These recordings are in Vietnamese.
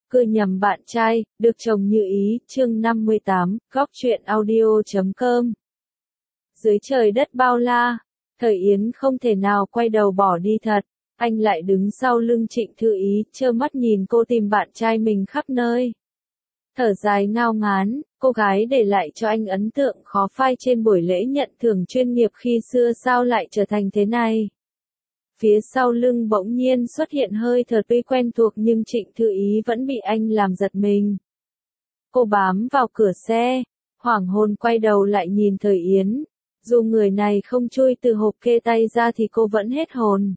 Cưa nhầm bạn trai, được chồng như ý, chương 58, góc truyện audio.com. Dưới trời đất bao la, Thời Yến không thể nào quay đầu bỏ đi thật, anh lại đứng sau lưng Trịnh Thư Ý, trơ mắt nhìn cô tìm bạn trai mình khắp nơi. Thở dài ngao ngán, cô gái để lại cho anh ấn tượng khó phai trên buổi lễ nhận thưởng chuyên nghiệp khi xưa sao lại trở thành thế này. Phía sau lưng bỗng nhiên xuất hiện hơi thở tuy quen thuộc nhưng Trịnh Thư Ý vẫn bị anh làm giật mình. Cô bám vào cửa xe, hoảng hồn quay đầu lại nhìn Thời Yến. Dù người này không chui từ hộp kê tay ra thì cô vẫn hết hồn.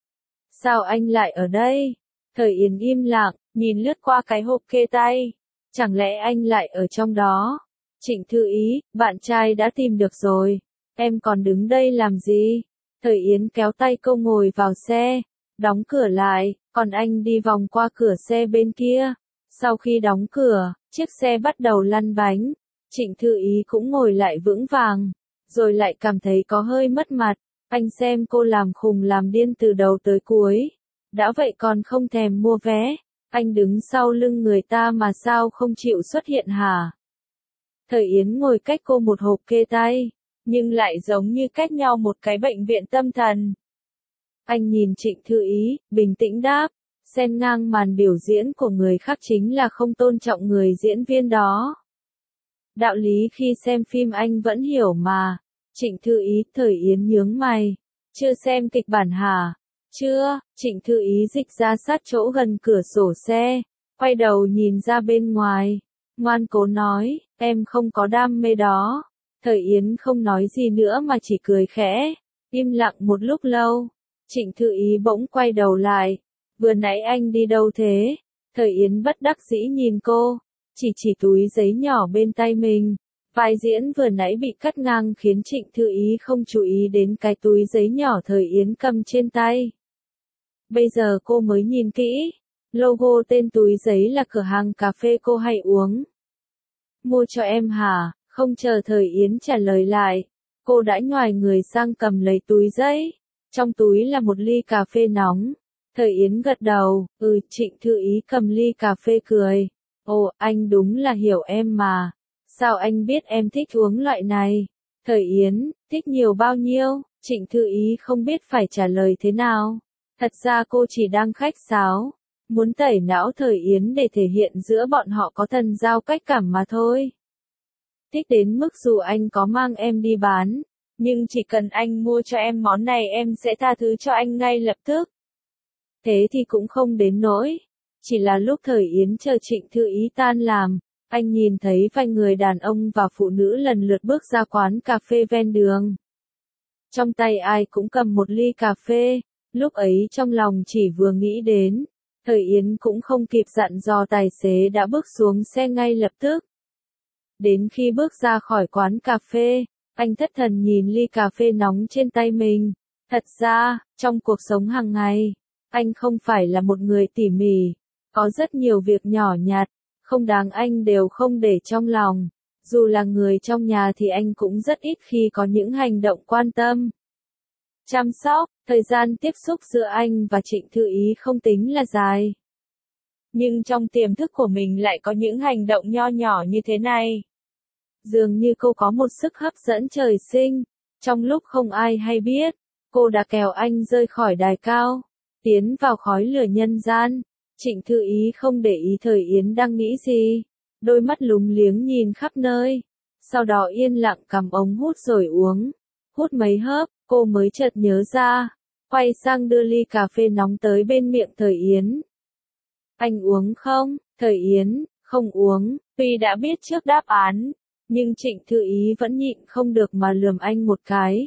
Sao anh lại ở đây? Thời Yến im lặng, nhìn lướt qua cái hộp kê tay. Chẳng lẽ anh lại ở trong đó? Trịnh Thư Ý, bạn trai đã tìm được rồi. Em còn đứng đây làm gì? Thời Yến kéo tay cô ngồi vào xe, đóng cửa lại, còn anh đi vòng qua cửa xe bên kia. Sau khi đóng cửa, chiếc xe bắt đầu lăn bánh. Trịnh Thư Ý cũng ngồi lại vững vàng, rồi lại cảm thấy có hơi mất mặt. Anh xem cô làm khùng làm điên từ đầu tới cuối. Đã vậy còn không thèm mua vé. Anh đứng sau lưng người ta mà sao không chịu xuất hiện hả? Thời Yến ngồi cách cô một hộp kê tay, nhưng lại giống như cách nhau một cái bệnh viện tâm thần. Anh nhìn Trịnh Thư Ý, bình tĩnh đáp, xen ngang màn biểu diễn của người khác chính là không tôn trọng người diễn viên đó. Đạo lý khi xem phim anh vẫn hiểu mà. Trịnh Thư Ý, Thời Yến nhướng mày. Chưa xem kịch bản hả? Chưa. Trịnh Thư Ý dịch ra sát chỗ gần cửa sổ xe, quay đầu nhìn ra bên ngoài. Ngoan cố nói, em không có đam mê đó. Thời Yến không nói gì nữa mà chỉ cười khẽ. Im lặng một lúc lâu. Trịnh Thư Ý bỗng quay đầu lại. Vừa nãy anh đi đâu thế? Thời Yến bất đắc dĩ nhìn cô. Chỉ túi giấy nhỏ bên tay mình. Vai diễn vừa nãy bị cắt ngang khiến Trịnh Thư Ý không chú ý đến cái túi giấy nhỏ Thời Yến cầm trên tay. Bây giờ cô mới nhìn kỹ. Logo tên túi giấy là cửa hàng cà phê cô hay uống. Mua cho em hả? Không chờ Thời Yến trả lời lại. Cô đã nhoài người sang cầm lấy túi giấy. Trong túi là một ly cà phê nóng. Thời Yến gật đầu, Trịnh Thư Ý cầm ly cà phê cười. Ồ, anh đúng là hiểu em mà. Sao anh biết em thích uống loại này? Thời Yến, thích nhiều bao nhiêu? Trịnh Thư Ý không biết phải trả lời thế nào. Thật ra cô chỉ đang khách sáo, muốn tẩy não Thời Yến để thể hiện giữa bọn họ có thần giao cách cảm mà thôi. Thích đến mức dù anh có mang em đi bán, nhưng chỉ cần anh mua cho em món này em sẽ tha thứ cho anh ngay lập tức. Thế thì cũng không đến nỗi. Chỉ là lúc Thời Yến chờ Trịnh Thư Ý tan làm, anh nhìn thấy vài người đàn ông và phụ nữ lần lượt bước ra quán cà phê ven đường. Trong tay ai cũng cầm một ly cà phê, lúc ấy trong lòng chỉ vừa nghĩ đến. Thời Yến cũng không kịp dặn dò tài xế đã bước xuống xe ngay lập tức. Đến khi bước ra khỏi quán cà phê, anh thất thần nhìn ly cà phê nóng trên tay mình. Thật ra, trong cuộc sống hàng ngày, anh không phải là một người tỉ mỉ. Có rất nhiều việc nhỏ nhặt, không đáng anh đều không để trong lòng. Dù là người trong nhà thì anh cũng rất ít khi có những hành động quan tâm, chăm sóc. Thời gian tiếp xúc giữa anh và Trịnh Thư Ý không tính là dài. Nhưng trong tiềm thức của mình lại có những hành động nho nhỏ như thế này. Dường như cô có một sức hấp dẫn trời sinh. Trong lúc không ai hay biết, cô đã kéo anh rơi khỏi đài cao, tiến vào khói lửa nhân gian. Trịnh Thư Ý không để ý Thời Yến đang nghĩ gì. Đôi mắt lúng liếng nhìn khắp nơi. Sau đó yên lặng cầm ống hút rồi uống. Hút mấy hớp, cô mới chợt nhớ ra. Quay sang đưa ly cà phê nóng tới bên miệng Thời Yến. Anh uống không? Thời Yến, không uống. Tuy đã biết trước đáp án, nhưng Trịnh Thư Ý vẫn nhịn không được mà lườm anh một cái.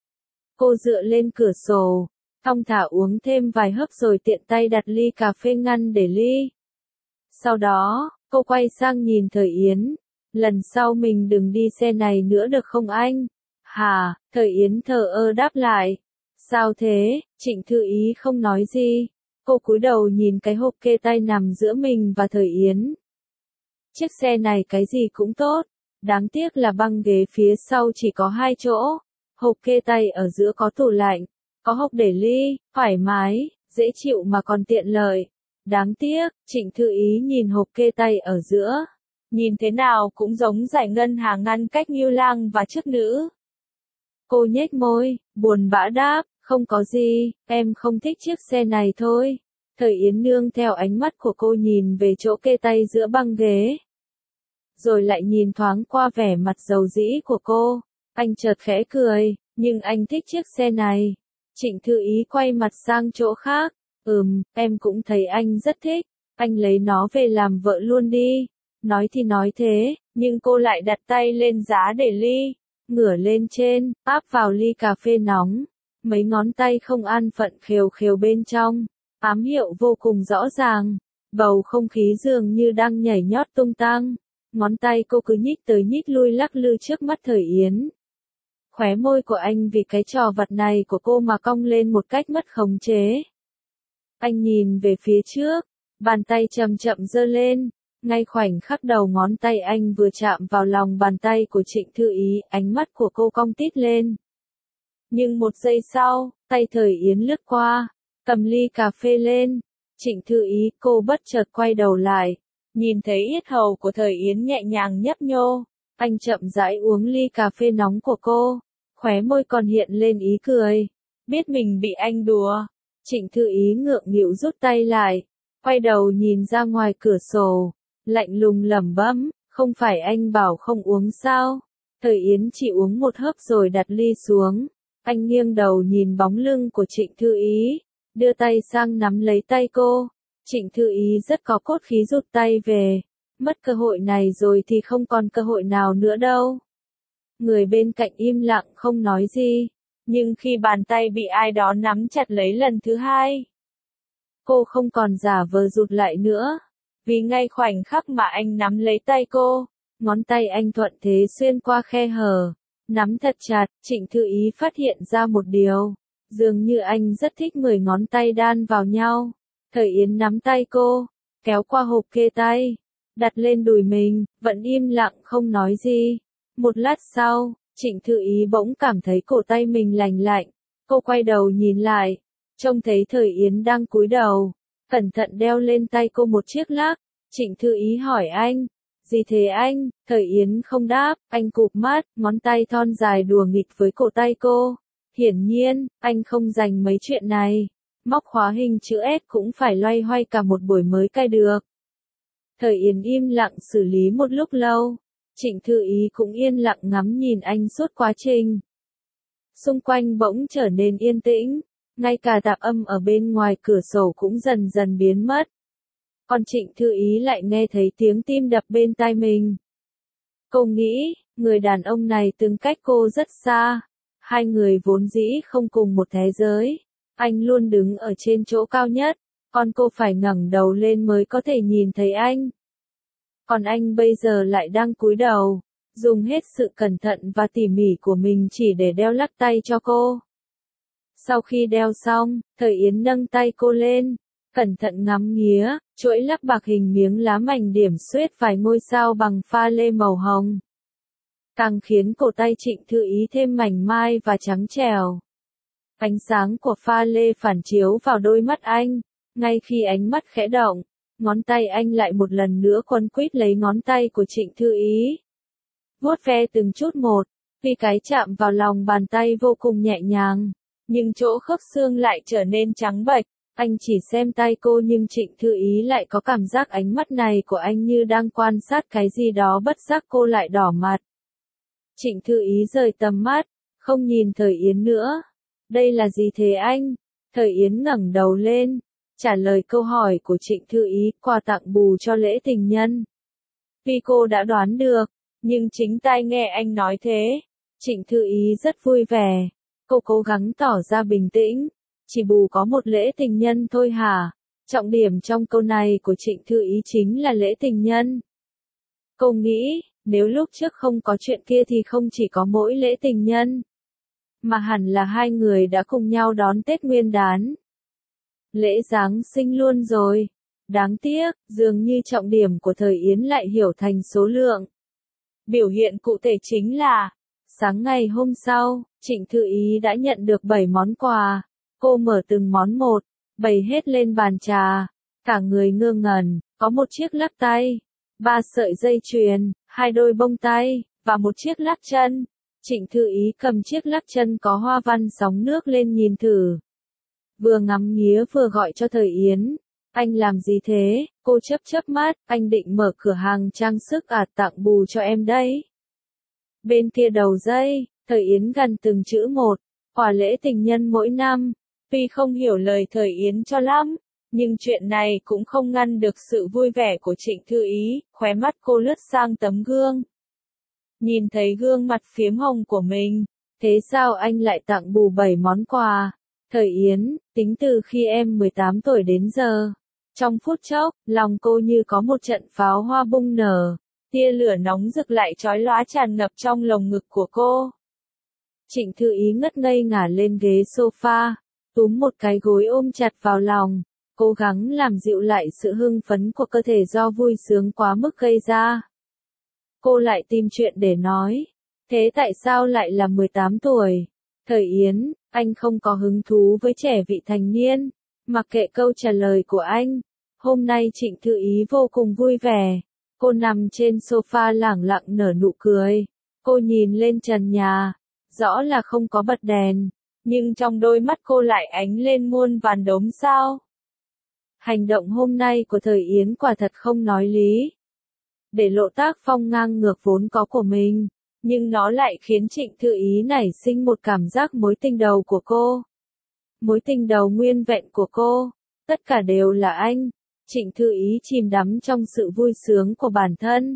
Cô dựa lên cửa sổ, thong thả uống thêm vài hớp rồi tiện tay đặt ly cà phê ngăn để ly. Sau đó, cô quay sang nhìn Thời Yến. Lần sau mình đừng đi xe này nữa được không anh? Hả? Thời Yến thờ ơ đáp lại. Sao thế? Trịnh Thư Ý không nói gì. Cô cúi đầu nhìn cái hộp kê tay nằm giữa mình và Thời Yến. Chiếc xe này cái gì cũng tốt. Đáng tiếc là băng ghế phía sau chỉ có 2 chỗ. Hộp kê tay ở giữa có tủ lạnh. Có hộc để ly, thoải mái, dễ chịu mà còn tiện lợi. Đáng tiếc, Trịnh Thư Ý nhìn hộp kê tay ở giữa. Nhìn thế nào cũng giống giải ngân hàng ngăn cách Ngưu Lang và chức nữ. Cô nhếch môi, buồn bã đáp, không có gì, em không thích chiếc xe này thôi. Thời Yến nương theo ánh mắt của cô nhìn về chỗ kê tay giữa băng ghế. Rồi lại nhìn thoáng qua vẻ mặt dầu dĩ của cô. Anh chợt khẽ cười, nhưng anh thích chiếc xe này. Trịnh Thư Ý quay mặt sang chỗ khác. Em cũng thấy anh rất thích. Anh lấy nó về làm vợ luôn đi. Nói thì nói thế, nhưng cô lại đặt tay lên giá để ly. Ngửa lên trên, áp vào ly cà phê nóng. Mấy ngón tay không an phận khều khều bên trong. Ám hiệu vô cùng rõ ràng. Bầu không khí dường như đang nhảy nhót tung tăng. Ngón tay cô cứ nhích tới nhích lui lắc lư trước mắt Thời Yến. Khóe môi của anh vì cái trò vặt này của cô mà cong lên một cách mất khống chế. Anh nhìn về phía trước, bàn tay chậm chậm giơ lên. Ngay khoảnh khắc đầu ngón tay anh vừa chạm vào lòng bàn tay của Trịnh Thư Ý, ánh mắt của cô cong tít lên. Nhưng một giây sau, tay Thời Yến lướt qua, cầm ly cà phê lên. Trịnh Thư Ý, cô bất chợt quay đầu lại, nhìn thấy yết hầu của Thời Yến nhẹ nhàng nhấp nhô. Anh chậm rãi uống ly cà phê nóng của cô, khóe môi còn hiện lên ý cười. Biết mình bị anh đùa, Trịnh Thư Ý ngượng nghịu rút tay lại, quay đầu nhìn ra ngoài cửa sổ, lạnh lùng lẩm bẩm, không phải anh bảo không uống sao? Thời Yến chỉ uống một hớp rồi đặt ly xuống. Anh nghiêng đầu nhìn bóng lưng của Trịnh Thư Ý, đưa tay sang nắm lấy tay cô. Trịnh Thư Ý rất có cốt khí rụt tay về. Mất cơ hội này rồi thì không còn cơ hội nào nữa đâu. Người bên cạnh im lặng không nói gì. Nhưng khi bàn tay bị ai đó nắm chặt lấy lần thứ hai, cô không còn giả vờ rụt lại nữa. Vì ngay khoảnh khắc mà anh nắm lấy tay cô, ngón tay anh thuận thế xuyên qua khe hở, nắm thật chặt. Trịnh Thư Ý phát hiện ra một điều, dường như anh rất thích 10 ngón tay đan vào nhau. Thời Yến nắm tay cô, kéo qua hộp kê tay, đặt lên đùi mình, vẫn im lặng không nói gì. Một lát sau, Trịnh Thư Ý bỗng cảm thấy cổ tay mình lành lạnh. Cô quay đầu nhìn lại, trông thấy Thời Yến đang cúi đầu, cẩn thận đeo lên tay cô một chiếc lắc. Trịnh Thư Ý hỏi anh, gì thế anh? Thời Yến không đáp, anh cụp mắt, ngón tay thon dài đùa nghịch với cổ tay cô. Hiển nhiên, anh không dành mấy chuyện này. Móc khóa hình chữ S cũng phải loay hoay cả một buổi mới cài được. Thời Yến im lặng xử lý một lúc lâu. Trịnh Thư Ý cũng yên lặng ngắm nhìn anh suốt quá trình. Xung quanh bỗng trở nên yên tĩnh, ngay cả tạp âm ở bên ngoài cửa sổ cũng dần dần biến mất. Còn Trịnh Thư Ý lại nghe thấy tiếng tim đập bên tai mình. Cô nghĩ, người đàn ông này từng cách cô rất xa. Hai người vốn dĩ không cùng một thế giới. Anh luôn đứng ở trên chỗ cao nhất, còn cô phải ngẩng đầu lên mới có thể nhìn thấy anh. Còn anh bây giờ lại đang cúi đầu, dùng hết sự cẩn thận và tỉ mỉ của mình chỉ để đeo lắc tay cho cô. Sau khi đeo xong, Thời Yến nâng tay cô lên, cẩn thận ngắm nghía, chuỗi lắc bạc hình miếng lá mảnh điểm xuyết vài ngôi sao bằng pha lê màu hồng. Càng khiến cổ tay Trịnh Thư Ý thêm mảnh mai và trắng trẻo. Ánh sáng của pha lê phản chiếu vào đôi mắt anh, ngay khi ánh mắt khẽ động, ngón tay anh lại một lần nữa quấn quýt lấy ngón tay của Trịnh Thư Ý. Vuốt ve từng chút một, vì cái chạm vào lòng bàn tay vô cùng nhẹ nhàng, nhưng chỗ khớp xương lại trở nên trắng bệch. Anh chỉ xem tay cô nhưng Trịnh Thư Ý lại có cảm giác ánh mắt này của anh như đang quan sát cái gì đó, bất giác cô lại đỏ mặt. Trịnh Thư Ý rời tầm mắt, không nhìn Thời Yến nữa. Đây là gì thế anh? Thời Yến ngẩng đầu lên, trả lời câu hỏi của Trịnh Thư Ý, quà tặng bù cho lễ tình nhân. Vì cô đã đoán được, nhưng chính tai nghe anh nói thế, Trịnh Thư Ý rất vui vẻ. Cô cố gắng tỏ ra bình tĩnh, chỉ bù có một lễ tình nhân thôi hả? Trọng điểm trong câu này của Trịnh Thư Ý chính là lễ tình nhân. Cô nghĩ, nếu lúc trước không có chuyện kia thì không chỉ có mỗi lễ tình nhân, mà hẳn là hai người đã cùng nhau đón Tết Nguyên đán. Lễ Giáng sinh luôn rồi. Đáng tiếc, dường như trọng điểm của Thời Yến lại hiểu thành số lượng. Biểu hiện cụ thể chính là, sáng ngày hôm sau, Trịnh Thư Ý đã nhận được 7 món quà. Cô mở từng món một, bày hết lên bàn trà. Cả người ngơ ngẩn, có một chiếc lắc tay, 3 sợi dây chuyền, 2 đôi bông tay, và một chiếc lắc chân. Trịnh Thư Ý cầm chiếc lắc chân có hoa văn sóng nước lên nhìn thử. Vừa ngắm nghía vừa gọi cho Thời Yến. Anh làm gì thế? Cô chớp chớp mắt, anh định mở cửa hàng trang sức à, tặng bù cho em đấy. Bên kia đầu dây, Thời Yến gần từng chữ một, quà lễ tình nhân mỗi năm. Tuy không hiểu lời Thời Yến cho lắm, nhưng chuyện này cũng không ngăn được sự vui vẻ của Trịnh Thư Ý, khóe mắt cô lướt sang tấm gương. Nhìn thấy gương mặt phiếm hồng của mình, thế sao anh lại tặng bù 7 món quà? Thời Yến, tính từ khi em 18 tuổi đến giờ. Trong phút chốc, lòng cô như có một trận pháo hoa bung nở, tia lửa nóng rực lại chói lóa tràn ngập trong lồng ngực của cô. Trịnh Thư Ý ngất ngây ngả lên ghế sofa, túm một cái gối ôm chặt vào lòng, cố gắng làm dịu lại sự hưng phấn của cơ thể do vui sướng quá mức gây ra. Cô lại tìm chuyện để nói. Thế tại sao lại là 18 tuổi? Thời Yến, anh không có hứng thú với trẻ vị thành niên. Mặc kệ câu trả lời của anh. Hôm nay Trịnh Thư Ý vô cùng vui vẻ. Cô nằm trên sofa lẳng lặng nở nụ cười. Cô nhìn lên trần nhà. Rõ là không có bật đèn. Nhưng trong đôi mắt cô lại ánh lên muôn vàn đốm sao. Hành động hôm nay của Thời Yến quả thật không nói lý. Để lộ tác phong ngang ngược vốn có của mình, nhưng nó lại khiến Trịnh Thư Ý nảy sinh một cảm giác mối tình đầu của cô. Mối tình đầu nguyên vẹn của cô, tất cả đều là anh. Trịnh Thư Ý chìm đắm trong sự vui sướng của bản thân.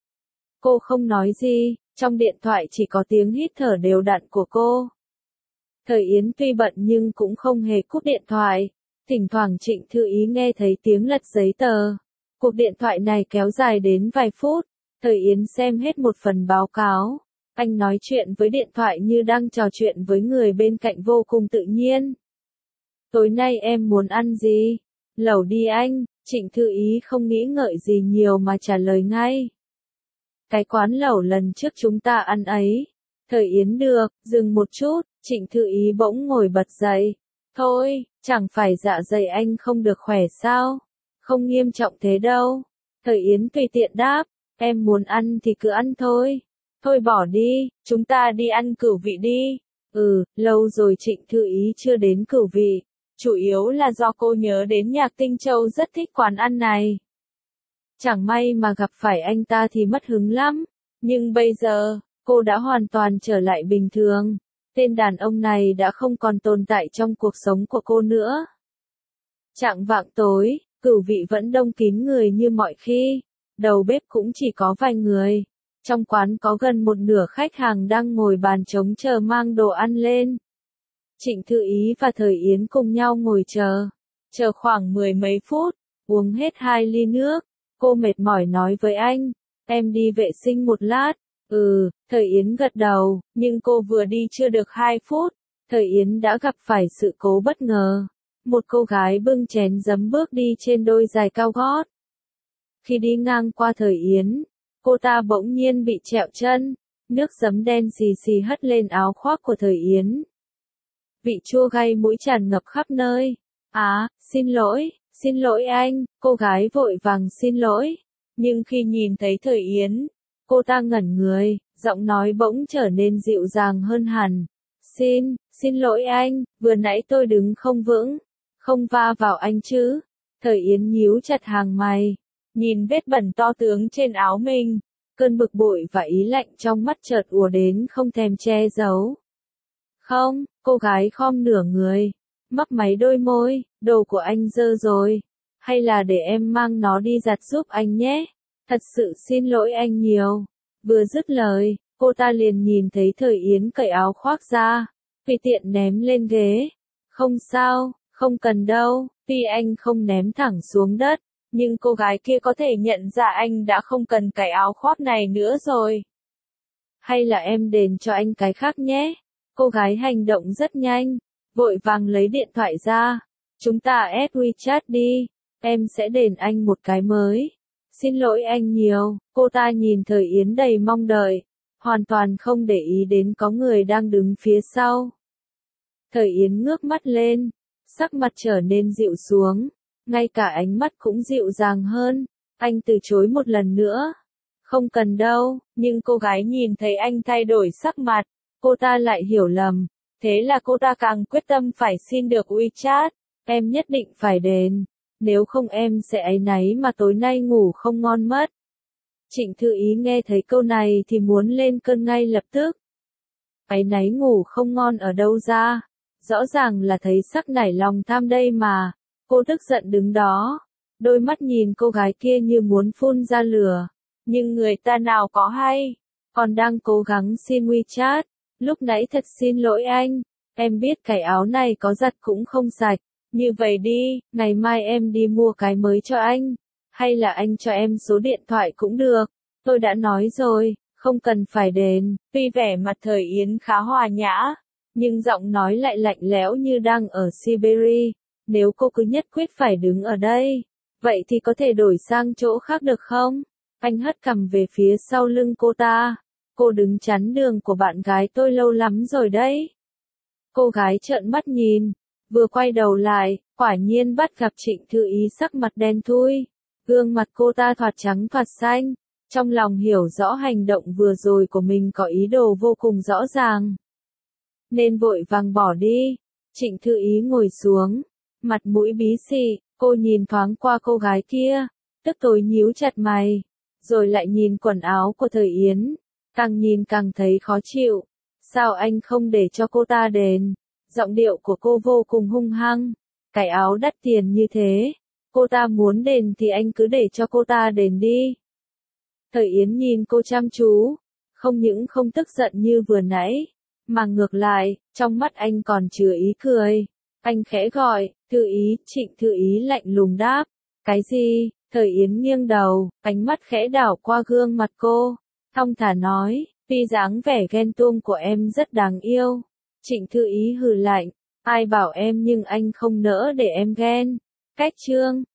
Cô không nói gì, trong điện thoại chỉ có tiếng hít thở đều đặn của cô. Thời Yến tuy bận nhưng cũng không hề cúp điện thoại. Thỉnh thoảng Trịnh Thư Ý nghe thấy tiếng lật giấy tờ. Cuộc điện thoại này kéo dài đến vài phút, Thời Yến xem hết một phần báo cáo. Anh nói chuyện với điện thoại như đang trò chuyện với người bên cạnh vô cùng tự nhiên. Tối nay em muốn ăn gì? Lẩu đi anh. Trịnh Thư Ý không nghĩ ngợi gì nhiều mà trả lời ngay. Cái quán lẩu lần trước chúng ta ăn ấy. Thời Yến được, dừng một chút, Trịnh Thư Ý bỗng ngồi bật dậy. Thôi, chẳng phải dạ dày anh không được khỏe sao? Không nghiêm trọng thế đâu. Thời Yến tùy tiện đáp, em muốn ăn thì cứ ăn thôi. Thôi bỏ đi, chúng ta đi ăn Cửu Vị đi. Lâu rồi Trịnh Thư Ý chưa đến Cửu Vị. Chủ yếu là do cô nhớ đến Nhạc Tinh Châu rất thích quán ăn này. Chẳng may mà gặp phải anh ta thì mất hứng lắm. Nhưng bây giờ, cô đã hoàn toàn trở lại bình thường. Tên đàn ông này đã không còn tồn tại trong cuộc sống của cô nữa. Chạng vạng tối, Cửu Vị vẫn đông kín người như mọi khi. Đầu bếp cũng chỉ có vài người. Trong quán có gần một nửa khách hàng đang ngồi bàn trống chờ mang đồ ăn lên. Trịnh Thư Ý và Thời Yến cùng nhau ngồi chờ. Chờ khoảng 10 mấy phút, uống hết 2 ly nước. Cô mệt mỏi nói với anh, em đi vệ sinh một lát. Thời Yến gật đầu, nhưng cô vừa đi chưa được 2 phút. Thời Yến đã gặp phải sự cố bất ngờ. Một cô gái bưng chén giấm bước đi trên đôi giày cao gót. Khi đi ngang qua Thời Yến, cô ta bỗng nhiên bị trẹo chân. Nước giấm đen xì xì hất lên áo khoác của Thời Yến. Vị chua gay mũi tràn ngập khắp nơi. Xin lỗi anh, cô gái vội vàng xin lỗi. Nhưng khi nhìn thấy Thời Yến, cô ta ngẩn người, giọng nói bỗng trở nên dịu dàng hơn hẳn. Xin lỗi anh, vừa nãy tôi đứng không vững, không va vào anh chứ. Thời Yến nhíu chặt hàng mày, nhìn vết bẩn to tướng trên áo mình, cơn bực bội và ý lạnh trong mắt chợt ùa đến không thèm che giấu. Không, cô gái khom nửa người, mấp máy đôi môi, đồ của anh dơ rồi, hay là để em mang nó đi giặt giúp anh nhé. Thật sự xin lỗi anh nhiều. Vừa dứt lời, cô ta liền nhìn thấy Thời Yến cởi áo khoác ra, tùy tiện ném lên ghế. Không sao, không cần đâu. Tuy anh không ném thẳng xuống đất, nhưng cô gái kia có thể nhận ra anh đã không cần cái áo khoác này nữa rồi. Hay là em đền cho anh cái khác nhé. Cô gái hành động rất nhanh, vội vàng lấy điện thoại ra. Chúng ta add WeChat đi, em sẽ đền anh một cái mới. Xin lỗi anh nhiều. Cô ta nhìn Thời Yến đầy mong đợi, hoàn toàn không để ý đến có người đang đứng phía sau. Thời Yến ngước mắt lên, sắc mặt trở nên dịu xuống. ngay cả ánh mắt cũng dịu dàng hơn. Anh từ chối một lần nữa. Không cần đâu, nhưng cô gái nhìn thấy anh thay đổi sắc mặt, cô ta lại hiểu lầm. Thế là cô ta càng quyết tâm phải xin được WeChat. Em nhất định phải đền, nếu không em sẽ áy náy mà tối nay ngủ không ngon mất. Trịnh Thư Ý nghe thấy câu này thì muốn lên cơn ngay lập tức. Áy náy ngủ không ngon ở đâu ra? Rõ ràng là thấy sắc nảy lòng tham đây mà. Cô tức giận đứng đó, đôi mắt nhìn cô gái kia như muốn phun ra lửa. Nhưng người ta nào có hay, còn đang cố gắng xin WeChat. Lúc nãy thật xin lỗi anh, em biết cái áo này có giặt cũng không sạch. Như vậy đi, ngày mai em đi mua cái mới cho anh. Hay là anh cho em số điện thoại cũng được. Tôi đã nói rồi, không cần phải đền. Tuy vẻ mặt Thời Yến khá hòa nhã, nhưng giọng nói lại lạnh lẽo như đang ở Siberia. Nếu cô cứ nhất quyết phải đứng ở đây, vậy thì có thể đổi sang chỗ khác được không? Anh hất cằm về phía sau lưng cô ta. Cô đứng chắn đường của bạn gái tôi lâu lắm rồi đấy. Cô gái trợn mắt nhìn, vừa quay đầu lại, quả nhiên bắt gặp Trịnh Thư Ý sắc mặt đen thui. Gương mặt cô ta thoạt trắng thoạt xanh, trong lòng hiểu rõ hành động vừa rồi của mình có ý đồ vô cùng rõ ràng. Nên vội vàng bỏ đi. Trịnh Thư Ý ngồi xuống, mặt mũi bí xị, cô nhìn thoáng qua cô gái kia, tức tối nhíu chặt mày, rồi lại nhìn quần áo của Thời Yến, càng nhìn càng thấy khó chịu. Sao anh không để cho cô ta đền? Giọng điệu của cô vô cùng hung hăng. Cái áo đắt tiền như thế, cô ta muốn đền thì anh cứ để cho cô ta đền đi. Thời Yến nhìn cô chăm chú, không những không tức giận như vừa nãy, mà ngược lại, trong mắt anh còn chứa ý cười. Anh khẽ gọi, Thư Ý. Trịnh Thư Ý lạnh lùng đáp, cái gì? Thời Yến nghiêng đầu, ánh mắt khẽ đảo qua gương mặt cô, thong thả nói, tuy dáng vẻ ghen tuông của em rất đáng yêu. Trịnh Thư Ý hừ lạnh, ai bảo em nhưng anh không nỡ để em ghen. Cách chương